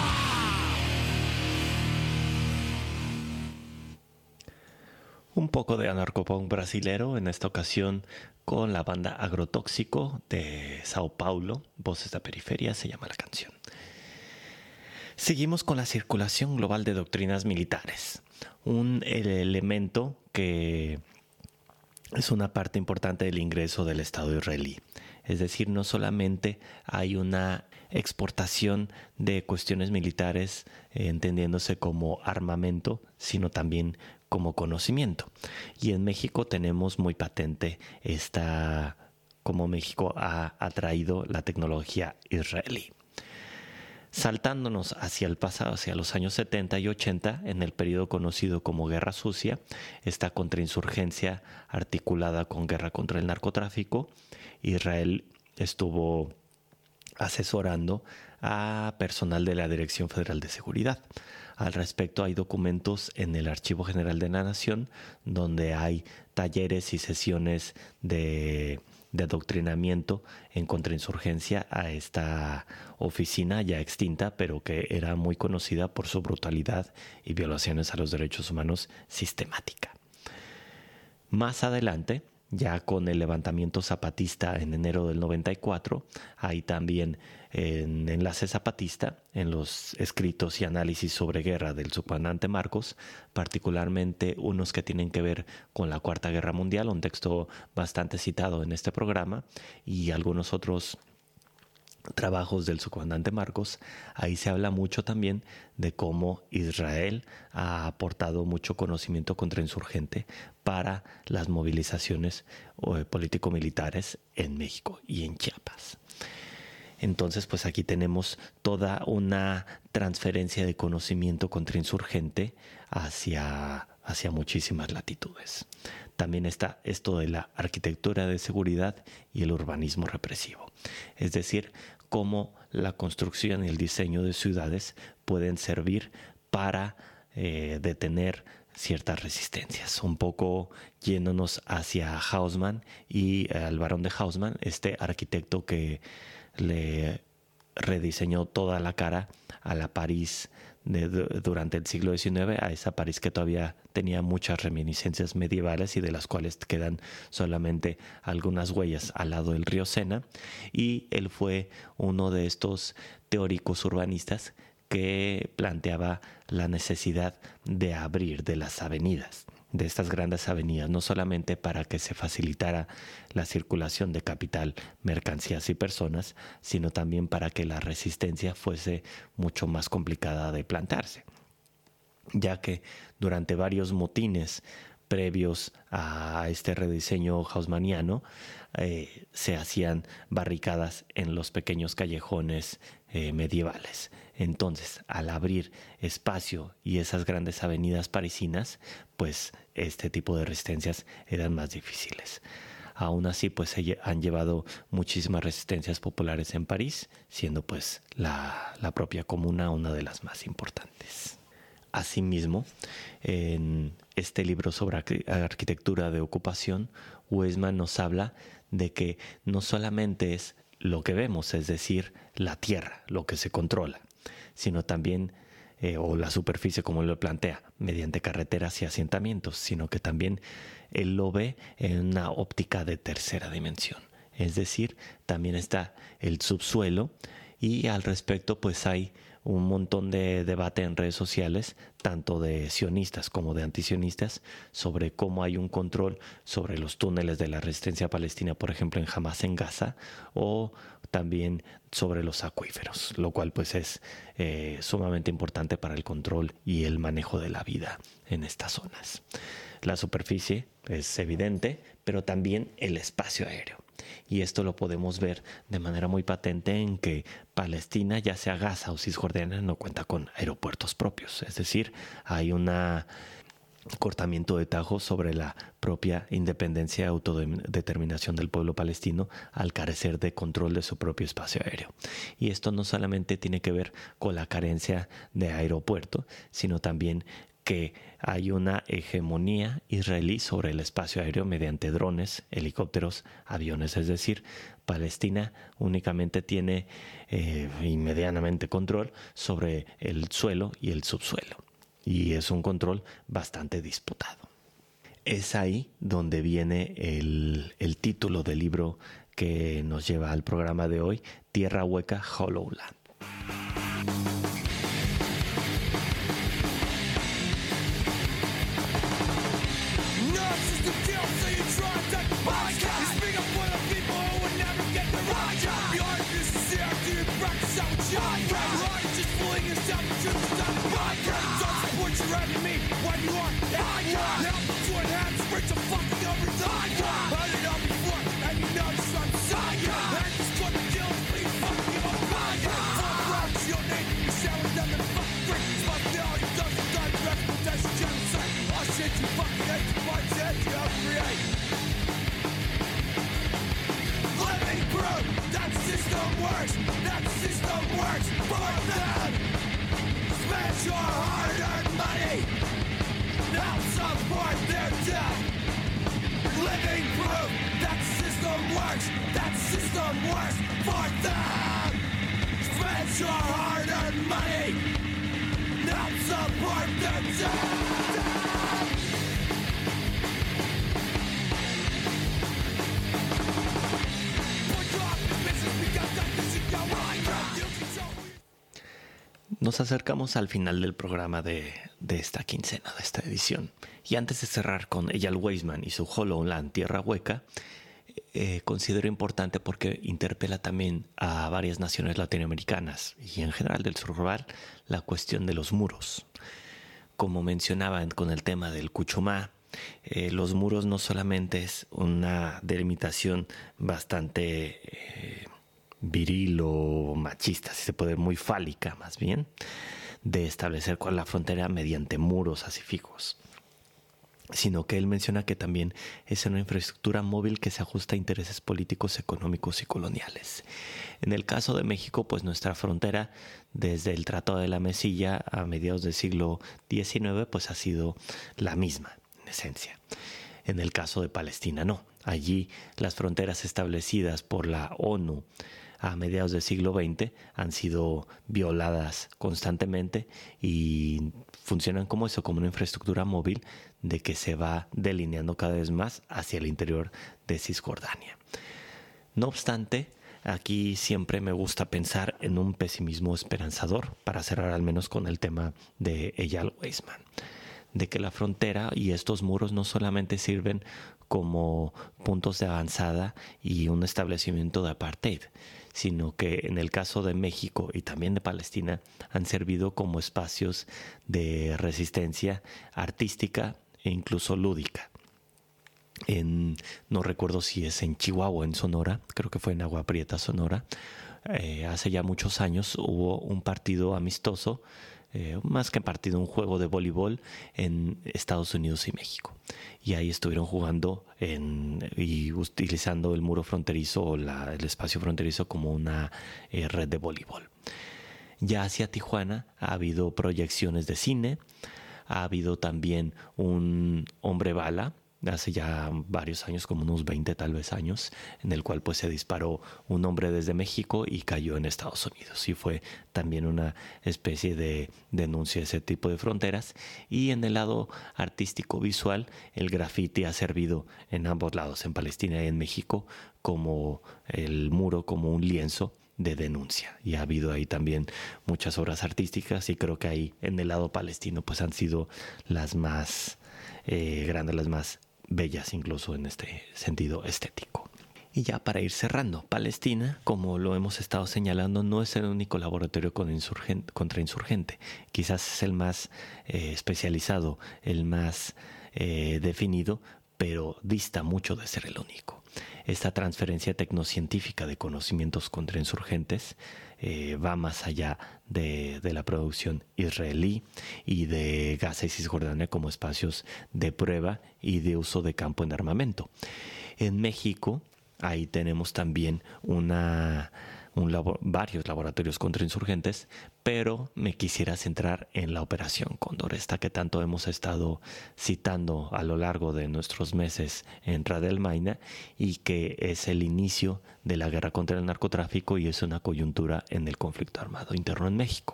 Un poco de anarcopunk brasilero, en esta ocasión con la banda Agrotóxico de Sao Paulo. Voces de Periferia se llama la canción. Seguimos con la circulación global de doctrinas militares, un elemento que es una parte importante del ingreso del Estado israelí. Es decir, no solamente hay una exportación de cuestiones militares, eh, entendiéndose como armamento, sino también como conocimiento. Y en México tenemos muy patente esta, cómo México ha atraído la tecnología israelí. Saltándonos hacia el pasado, hacia los años setenta y ochenta, en el periodo conocido como Guerra Sucia, esta contrainsurgencia articulada con guerra contra el narcotráfico, Israel estuvo asesorando a personal de la Dirección Federal de Seguridad. Al respecto, hay documentos en el Archivo General de la Nación donde hay talleres y sesiones de de adoctrinamiento en contrainsurgencia a esta oficina ya extinta, pero que era muy conocida por su brutalidad y violaciones a los derechos humanos sistemática. Más adelante, ya con el levantamiento zapatista en enero del noventa y cuatro, hay también en Enlace Zapatista, en los escritos y análisis sobre guerra del subcomandante Marcos, particularmente unos que tienen que ver con la Cuarta Guerra Mundial, un texto bastante citado en este programa, y algunos otros trabajos del subcomandante Marcos. Ahí se habla mucho también de cómo Israel ha aportado mucho conocimiento contrainsurgente para las movilizaciones político-militares en México y en Chiapas. Entonces, pues aquí tenemos toda una transferencia de conocimiento contrainsurgente hacia, hacia muchísimas latitudes. También está esto de la arquitectura de seguridad y el urbanismo represivo. Es decir, cómo la construcción y el diseño de ciudades pueden servir para eh, detener ciertas resistencias. Un poco yéndonos hacia Haussmann y al barón de Haussmann, este arquitecto que le rediseñó toda la cara a la París de, de, durante el siglo diecinueve, a esa París que todavía tenía muchas reminiscencias medievales y de las cuales quedan solamente algunas huellas al lado del río Sena. Y él fue uno de estos teóricos urbanistas que planteaba la necesidad de abrir de las avenidas, de estas grandes avenidas, no solamente para que se facilitara la circulación de capital, mercancías y personas, sino también para que la resistencia fuese mucho más complicada de plantearse, ya que durante varios motines previos a este rediseño haussmanniano eh, se hacían barricadas en los pequeños callejones eh, medievales. Entonces, al abrir espacio y esas grandes avenidas parisinas, pues este tipo de resistencias eran más difíciles. Aún así, pues se han llevado muchísimas resistencias populares en París, siendo pues la, la propia comuna una de las más importantes. Asimismo, en este libro sobre arquitectura de ocupación, Weisman nos habla de que no solamente es lo que vemos, es decir, la tierra, lo que se controla, sino también, eh, o la superficie como él lo plantea, mediante carreteras y asentamientos, sino que también él lo ve en una óptica de tercera dimensión. Es decir, también está el subsuelo, y al respecto pues hay un montón de debate en redes sociales, tanto de sionistas como de antisionistas, sobre cómo hay un control sobre los túneles de la resistencia palestina, por ejemplo en Hamas en Gaza, o también sobre los acuíferos, lo cual pues es eh, sumamente importante para el control y el manejo de la vida en estas zonas. La superficie es evidente, pero también el espacio aéreo. Y esto lo podemos ver de manera muy patente en que Palestina, ya sea Gaza o Cisjordania, no cuenta con aeropuertos propios. Es decir, hay un cortamiento de tajos sobre la propia independencia y autodeterminación del pueblo palestino al carecer de control de su propio espacio aéreo. Y esto no solamente tiene que ver con la carencia de aeropuerto, sino también que hay una hegemonía israelí sobre el espacio aéreo mediante drones, helicópteros, aviones. Es decir, Palestina únicamente tiene eh, medianamente control sobre el suelo y el subsuelo. Y es un control bastante disputado. Es ahí donde viene el, el título del libro que nos lleva al programa de hoy, Tierra Hueca, Hollow Land. Nos acercamos al final del programa de, de esta quincena, de esta edición. Y antes de cerrar con Eyal Weizman y su Hollow Land, Tierra Hueca, eh, considero importante porque interpela también a varias naciones latinoamericanas y en general del sur global la cuestión de los muros. Como mencionaban con el tema del Cuchumá, eh, los muros no solamente es una delimitación bastante Eh, viril o machista, si se puede, muy fálica más bien, de establecer cuál es la frontera mediante muros así fijos, sino que él menciona que también es una infraestructura móvil que se ajusta a intereses políticos, económicos y coloniales. En el caso de México, pues nuestra frontera desde el Tratado de la Mesilla a mediados del siglo diecinueve pues ha sido la misma en esencia. En el caso de Palestina no. Allí las fronteras establecidas por la ONU a mediados del siglo veinte han sido violadas constantemente y funcionan como eso, como una infraestructura móvil de que se va delineando cada vez más hacia el interior de Cisjordania. No obstante, aquí siempre me gusta pensar en un pesimismo esperanzador, para cerrar al menos con el tema de Eyal Weizman, de que la frontera y estos muros no solamente sirven como puntos de avanzada y un establecimiento de apartheid, sino que en el caso de México y también de Palestina han servido como espacios de resistencia artística e incluso lúdica. En, no recuerdo si es en Chihuahua o en Sonora, creo que fue en Agua Prieta, Sonora, eh, hace ya muchos años hubo un partido amistoso, Eh, más que partido, un juego de voleibol en Estados Unidos y México. Y ahí estuvieron jugando en, y utilizando el muro fronterizo o la, el espacio fronterizo como una eh, red de voleibol. Ya hacia Tijuana ha habido proyecciones de cine, ha habido también un hombre bala, hace ya varios años, como unos veinte tal vez años, en el cual pues se disparó un hombre desde México y cayó en Estados Unidos, y fue también una especie de denuncia de ese tipo de fronteras. Y en el lado artístico visual, el graffiti ha servido en ambos lados, en Palestina y en México, como el muro, como un lienzo de denuncia, y ha habido ahí también muchas obras artísticas, y creo que ahí en el lado palestino pues han sido las más eh, grandes, las más bellas incluso en este sentido estético. Y ya para ir cerrando, Palestina, como lo hemos estado señalando, no es el único laboratorio con insurgente, contra insurgente. Quizás es el más eh, especializado, el más eh, definido, pero dista mucho de ser el único. Esta transferencia tecnocientífica de conocimientos contrainsurgentes eh, va más allá de, de la producción israelí y de Gaza y Cisjordania como espacios de prueba y de uso de campo en armamento. En México, ahí tenemos también una... Un labo- varios laboratorios contrainsurgentes, pero me quisiera centrar en la Operación Cóndor, esta que tanto hemos estado citando a lo largo de nuestros meses en Radio El Maina, y que es el inicio de la guerra contra el narcotráfico y es una coyuntura en el conflicto armado interno en México.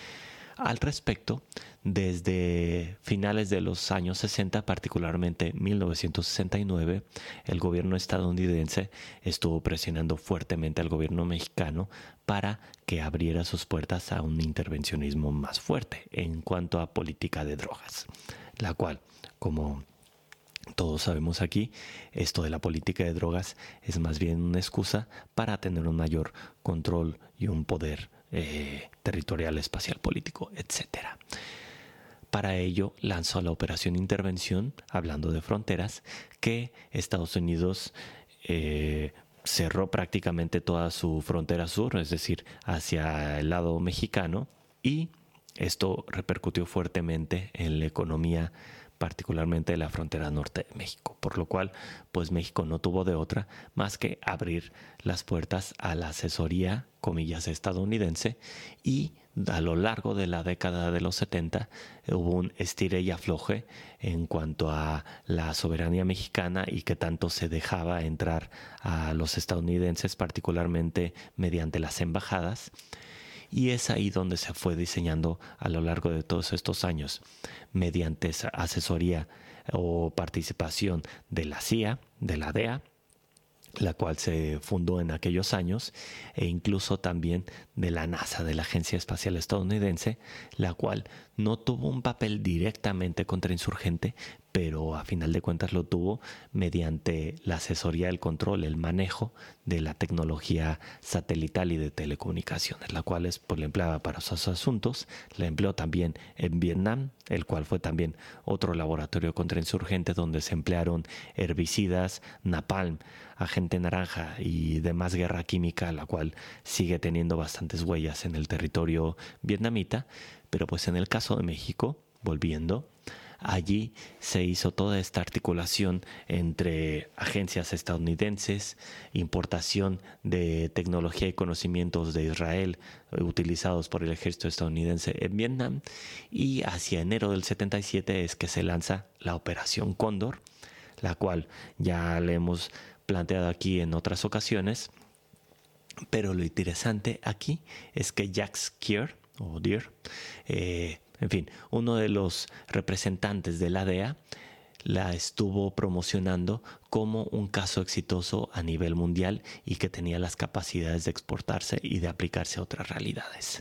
Al respecto, desde finales de los años sesenta, particularmente mil novecientos sesenta y nueve, el gobierno estadounidense estuvo presionando fuertemente al gobierno mexicano para que abriera sus puertas a un intervencionismo más fuerte en cuanto a política de drogas, la cual, como todos sabemos aquí, esto de la política de drogas es más bien una excusa para tener un mayor control y un poder eh, territorial, espacial, político, etcétera. Para ello lanzó la Operación Intervención, hablando de fronteras, que Estados Unidos eh, cerró prácticamente toda su frontera sur, es decir, hacia el lado mexicano, y esto repercutió fuertemente en la economía, particularmente de la frontera norte de México, por lo cual pues México no tuvo de otra más que abrir las puertas a la asesoría, comillas, estadounidense, y a lo largo de la década de los setenta hubo un estire y afloje en cuanto a la soberanía mexicana y que tanto se dejaba entrar a los estadounidenses, particularmente mediante las embajadas. Y es ahí donde se fue diseñando a lo largo de todos estos años, mediante esa asesoría o participación de la C I A, de la D E A, la cual se fundó en aquellos años, e incluso también de la NASA, de la Agencia Espacial Estadounidense, la cual no tuvo un papel directamente contrainsurgente, pero a final de cuentas lo tuvo mediante la asesoría, el control, el manejo de la tecnología satelital y de telecomunicaciones, la cual es, pues, la empleaba para esos asuntos. La empleó también en Vietnam, el cual fue también otro laboratorio contrainsurgente donde se emplearon herbicidas, napalm, agente naranja y demás guerra química, la cual sigue teniendo bastantes huellas en el territorio vietnamita. Pero pues en el caso de México, volviendo, allí se hizo toda esta articulación entre agencias estadounidenses, importación de tecnología y conocimientos de Israel utilizados por el ejército estadounidense en Vietnam, y hacia enero del setenta y siete es que se lanza la Operación Cóndor, la cual ya le hemos planteado aquí en otras ocasiones. Pero lo interesante aquí es que Jacques Kier, o Deer, eh, en fin, uno de los representantes de la D E A la estuvo promocionando como un caso exitoso a nivel mundial y que tenía las capacidades de exportarse y de aplicarse a otras realidades.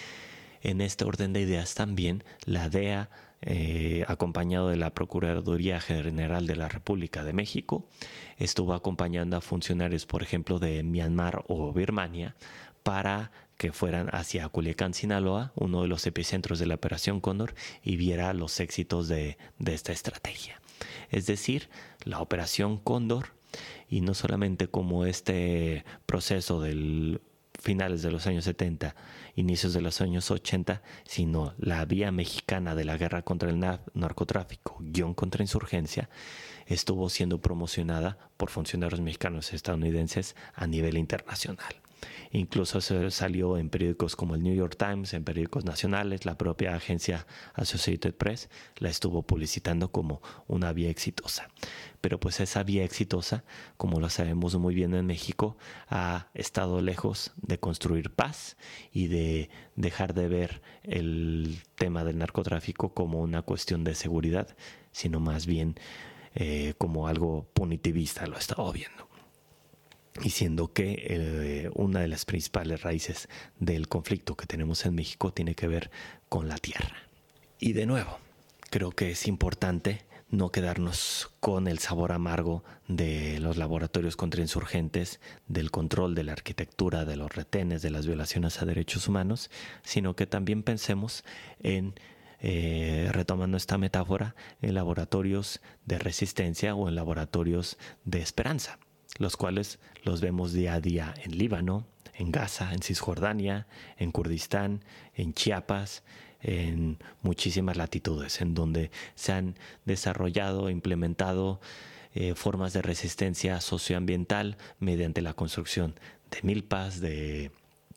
En este orden de ideas también, la D E A, eh, acompañado de la Procuraduría General de la República de México, estuvo acompañando a funcionarios, por ejemplo, de Myanmar o Birmania, para que fueran hacia Culiacán, Sinaloa, uno de los epicentros de la Operación Cóndor, y viera los éxitos de, de esta estrategia. Es decir, la Operación Cóndor, y no solamente como este proceso del finales de los años setenta, inicios de los años ochenta, sino la vía mexicana de la guerra contra el narcotráfico, guión contra insurgencia, estuvo siendo promocionada por funcionarios mexicanos y estadounidenses a nivel internacional. Incluso se salió en periódicos como el New York Times, en periódicos nacionales. La propia agencia Associated Press la estuvo publicitando como una vía exitosa. Pero pues esa vía exitosa, como lo sabemos muy bien en México, ha estado lejos de construir paz y de dejar de ver el tema del narcotráfico como una cuestión de seguridad, sino más bien eh, como algo punitivista, lo he estado viendo. Y siendo que eh, una de las principales raíces del conflicto que tenemos en México tiene que ver con la tierra. Y de nuevo, creo que es importante no quedarnos con el sabor amargo de los laboratorios contrainsurgentes, del control de la arquitectura, de los retenes, de las violaciones a derechos humanos, sino que también pensemos en, eh, retomando esta metáfora, en laboratorios de resistencia o en laboratorios de esperanza, los cuales los vemos día a día en Líbano, en Gaza, en Cisjordania, en Kurdistán, en Chiapas, en muchísimas latitudes, en donde se han desarrollado e implementado eh, formas de resistencia socioambiental mediante la construcción de milpas, de,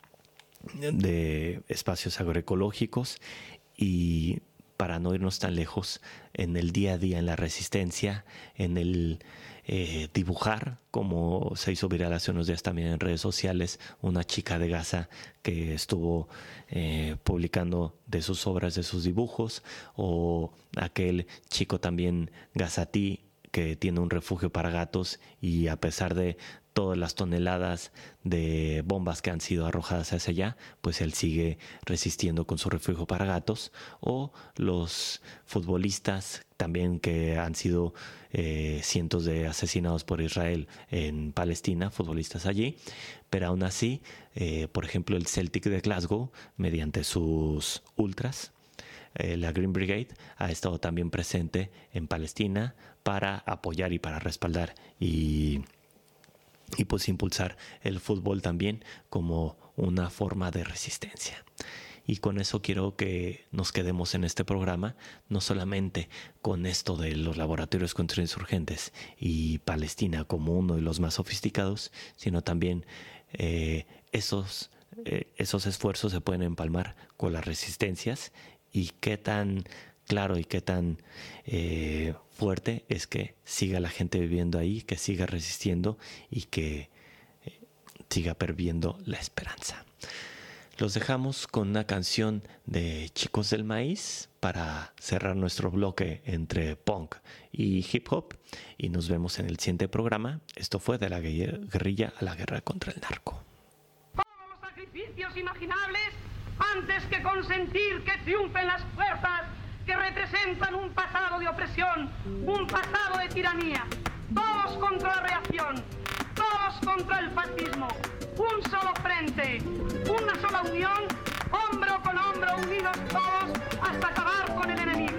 de espacios agroecológicos. Y para no irnos tan lejos, en el día a día, en la resistencia, en el eh, dibujar, como se hizo viral hace unos días también en redes sociales, una chica de Gaza que estuvo eh, publicando de sus obras, de sus dibujos, o aquel chico también gazatí que tiene un refugio para gatos y a pesar de todas las toneladas de bombas que han sido arrojadas hacia allá, pues él sigue resistiendo con su refugio para gatos. O los futbolistas también que han sido eh, cientos de asesinados por Israel en Palestina, futbolistas allí, pero aún así, eh, por ejemplo, el Celtic de Glasgow, mediante sus ultras, eh, la Green Brigade, ha estado también presente en Palestina para apoyar y para respaldar y y pues impulsar el fútbol también como una forma de resistencia. Y con eso quiero que nos quedemos en este programa, no solamente con esto de los laboratorios contrainsurgentes y Palestina como uno de los más sofisticados, sino también eh, esos, eh, esos esfuerzos se pueden empalmar con las resistencias y qué tan claro y qué tan eh, fuerte es que siga la gente viviendo ahí, que siga resistiendo y que eh, siga perdiendo la esperanza. Los dejamos con una canción de Chicos del Maíz para cerrar nuestro bloque entre punk y hip hop y nos vemos en el siguiente programa. Esto fue De la Guerrilla a la Guerra contra el Narco. Todos los sacrificios imaginables antes que consentir que triunfen las fuerzas que representan un pasado de opresión, un pasado de tiranía. Todos contra la reacción, todos contra el fascismo. Un solo frente, una sola unión, hombro con hombro, unidos todos hasta acabar con el enemigo.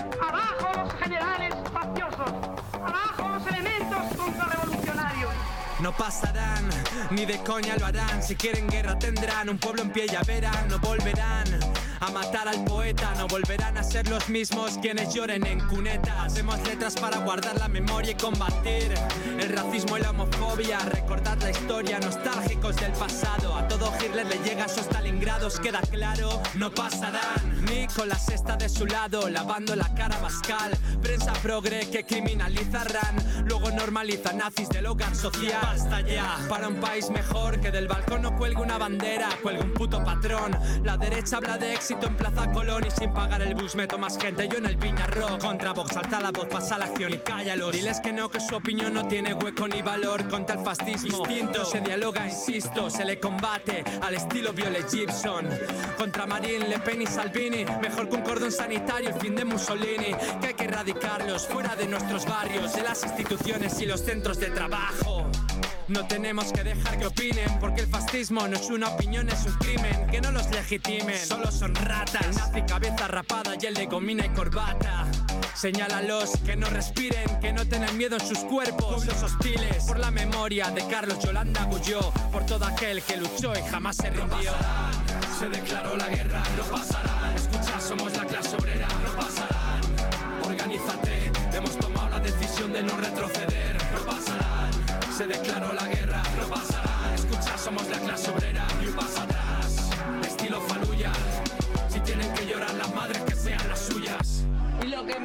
Abajo los generales faciosos, abajo los elementos contrarrevolucionarios. No pasarán, ni de coña lo harán. Si quieren guerra tendrán un pueblo en pie, ya verán. No volverán a matar al poeta, no volverán a ser los mismos quienes lloren en cunetas. Hacemos letras para guardar la memoria y combatir el racismo y la homofobia. Recordad la historia, nostálgicos del pasado. A todo Hitler le llega a sus Stalingrados, queda claro. No pasarán, ni con la sexta de su lado, lavando la cara a Bascal. Prensa progre que criminalizarán, luego normaliza nazis del hogar social. Basta ya, para un país mejor que del balcón no cuelgue una bandera, cuelgue un puto patrón. La derecha habla de éxito en Plaza Colón y sin pagar el bus meto más gente yo en el Viña Rock. Contra Vox alza la voz, pasa la acción y cállalos. Diles que no, que su opinión no tiene hueco ni valor contra el fascismo. Instinto, se dialoga, insisto, se le combate al estilo Violet Gibson. Contra Marine Le Pen y Salvini, mejor que un cordón sanitario, el fin de Mussolini. Que hay que erradicarlos fuera de nuestros barrios, de las instituciones y los centros de trabajo. No tenemos que dejar que opinen, porque el fascismo no es una opinión, es un crimen. Que no los legitimen, solo son ratas. El nazi cabeza rapada y el de gomina y corbata. Señálalos, que no respiren, que no tengan miedo en sus cuerpos. Pueblos hostiles, por la memoria de Carlos Yolanda Gulló, por todo aquel que luchó y jamás se rindió. No pasarán, se declaró la guerra, no pasarán. Escucha, somos la clase obrera, no pasarán. Organízate, hemos tomado la decisión de no retroceder, no pasarán. Se declaró la guerra, no pasará. Escucha, somos la clase obrera.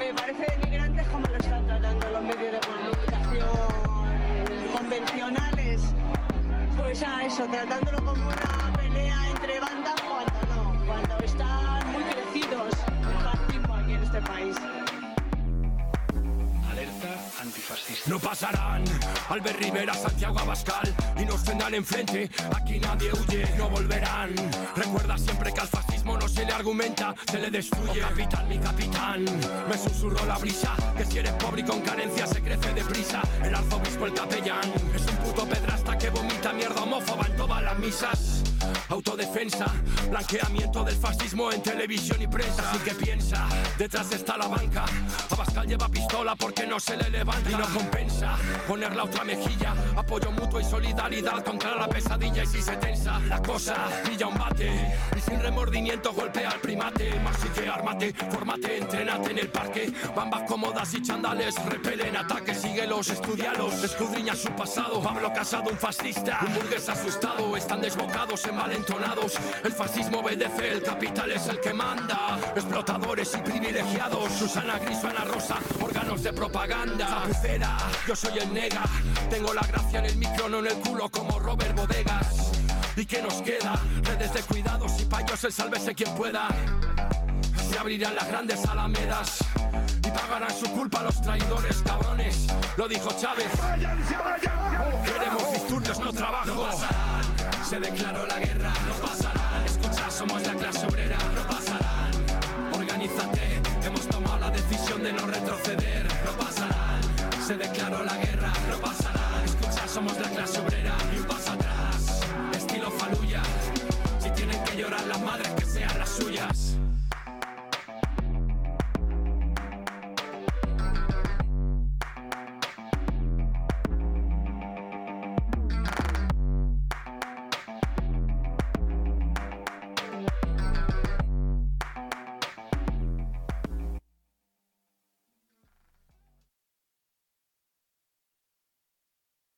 me parece denigrante cómo lo están tratando los medios de comunicación convencionales. Pues a eso, tratándolo como una pelea entre bandas cuando no, cuando están muy crecidos el fascismo aquí en este país. Antifascista. No pasarán Albert Rivera, Santiago Abascal y nos tendrán enfrente. Aquí nadie huye, no volverán. Recuerda siempre que al fascismo no se le argumenta, se le destruye. Oh, capitán, mi capitán, me susurró la brisa, que si eres pobre y con carencia se crece deprisa. El arzobispo, el capellán, es un puto pedrasta que vomita mierda homófoba en todas las misas. Autodefensa, blanqueamiento del fascismo en televisión y prensa. Así que piensa, detrás está la banca. Abascal lleva pistola porque no se le levanta y no compensa poner la otra mejilla. Apoyo mutuo y solidaridad contra la pesadilla. Y si se tensa la cosa, pilla un bate y sin remordimiento golpea al primate. Así que ármate, fórmate, entrénate en el parque. Bambas cómodas y chandales repelen ataques. Síguelos, estudialos, escudriña su pasado. Pablo Casado, un fascista, un burgués asustado. Están desbocados, envalentonados. El fascismo obedece, el capital es el que manda. Explotadores y privilegiados. Susana Gris, Ana Rosa, órganos de propaganda. Zapucera, yo soy el nega. Tengo la gracia en el micro, no en el culo como Robert Bodegas. ¿Y qué nos queda? Redes de cuidados y payos, el sálvese quien pueda. Se abrirán las grandes alamedas y pagarán su culpa los traidores, cabrones. Lo dijo Chávez. Queremos disturbios, no trabajo. No pasarán, se declaró la guerra. No pasarán, escucha, somos la clase obrera. No pasarán, organízate. Hemos tomado la decisión de no retroceder. No pasarán, se declaró la guerra. No pasarán, escucha, somos la clase obrera. Y un paso atrás, estilo Faluya. Si tienen que llorar las madres, que sean las suyas.